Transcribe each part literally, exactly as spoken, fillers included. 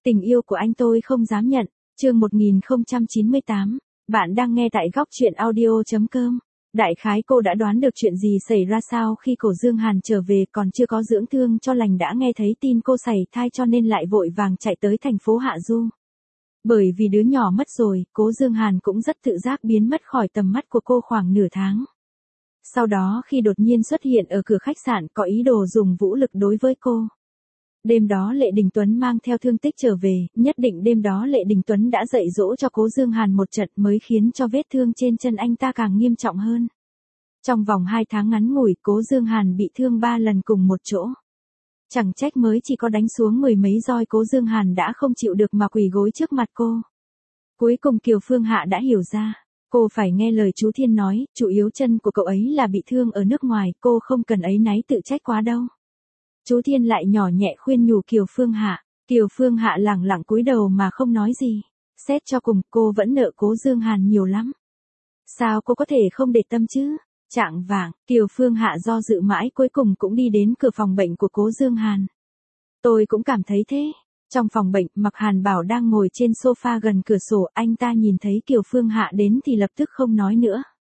Tình yêu của anh tôi không dám nhận, chương một nghìn không trăm chín mươi tám, bạn đang nghe tại góc truyện audio chấm com. Đại khái cô đã đoán được chuyện gì xảy ra sao khi Cổ Dương Hàn trở về còn chưa có dưỡng thương cho lành đã nghe thấy tin cô sảy thai cho nên lại vội vàng chạy tới thành phố Hạ Du. Bởi vì đứa nhỏ mất rồi, Cố Dương Hàn cũng rất tự giác biến mất khỏi tầm mắt của cô khoảng nửa tháng. Sau đó khi đột nhiên xuất hiện ở cửa khách sạn có ý đồ dùng vũ lực đối với cô. Đêm đó Lệ Đình Tuấn mang theo thương tích trở về, nhất định đêm đó Lệ Đình Tuấn đã dạy dỗ cho Cố Dương Hàn một trận mới khiến cho vết thương trên chân anh ta càng nghiêm trọng hơn. Trong vòng hai tháng ngắn ngủi, Cố Dương Hàn bị thương ba lần cùng một chỗ. Chẳng trách mới chỉ có đánh xuống mười mấy roi Cố Dương Hàn đã không chịu được mà quỳ gối trước mặt cô. Cuối cùng Kiều Phương Hạ đã hiểu ra, cô phải nghe lời chú Thiên nói, chủ yếu chân của cậu ấy là bị thương ở nước ngoài, cô không cần áy náy tự trách quá đâu. Chú Thiên lại nhỏ nhẹ khuyên nhủ Kiều Phương Hạ, Kiều Phương Hạ lẳng lặng cúi đầu mà không nói gì. Xét cho cùng, cô vẫn nợ Cố Dương Hàn nhiều lắm. Sao cô có thể không để tâm chứ? Chạng vạng, Kiều Phương Hạ do dự mãi cuối cùng cũng đi đến cửa phòng bệnh của Cố Dương Hàn. Tôi cũng cảm thấy thế. Trong phòng bệnh, Mạc Hàn Bảo đang ngồi trên sofa gần cửa sổ, anh ta nhìn thấy Kiều Phương Hạ đến thì lập tức không nói nữa.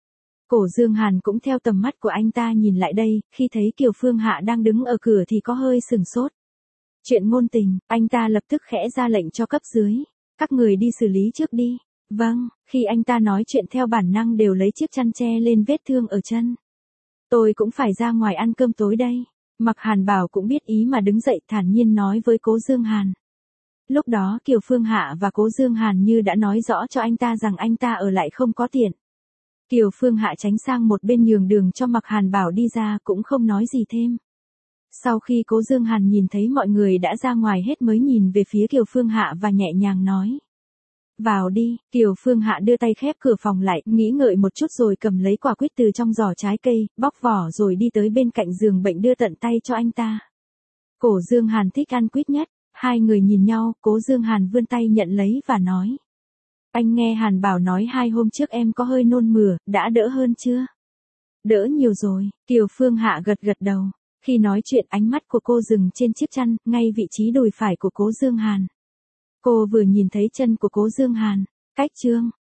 Cổ Dương Hàn cũng theo tầm mắt của anh ta nhìn lại đây, khi thấy Kiều Phương Hạ đang đứng ở cửa thì có hơi sừng sốt. Chuyện ngôn tình, anh ta lập tức khẽ ra lệnh cho cấp dưới. Các người đi xử lý trước đi. Vâng, khi anh ta nói chuyện theo bản năng đều lấy chiếc chăn che lên vết thương ở chân. Tôi cũng phải ra ngoài ăn cơm tối đây. Mạc Hàn Bảo cũng biết ý mà đứng dậy thản nhiên nói với Cố Dương Hàn. Lúc đó Kiều Phương Hạ và Cố Dương Hàn như đã nói rõ cho anh ta rằng anh ta ở lại không có tiện. Kiều Phương Hạ tránh sang một bên nhường đường cho Mạc Hàn Bảo đi ra cũng không nói gì thêm. Sau khi Cố Dương Hàn nhìn thấy mọi người đã ra ngoài hết mới nhìn về phía Kiều Phương Hạ và nhẹ nhàng nói. Vào đi, Kiều Phương Hạ đưa tay khép cửa phòng lại, nghĩ ngợi một chút rồi cầm lấy quả quýt từ trong giỏ trái cây, bóc vỏ rồi đi tới bên cạnh giường bệnh đưa tận tay cho anh ta. Cổ Dương Hàn thích ăn quýt nhất, hai người nhìn nhau, Cố Dương Hàn vươn tay nhận lấy và nói. Anh nghe Hàn Bảo nói hai hôm trước em có hơi nôn mửa, đã đỡ hơn chưa? Đỡ nhiều rồi, Kiều Phương Hạ gật gật đầu. Khi nói chuyện ánh mắt của cô dừng trên chiếc chăn, ngay vị trí đùi phải của Cố Dương Hàn. Cô vừa nhìn thấy chân của Cố Dương Hàn, cách chương,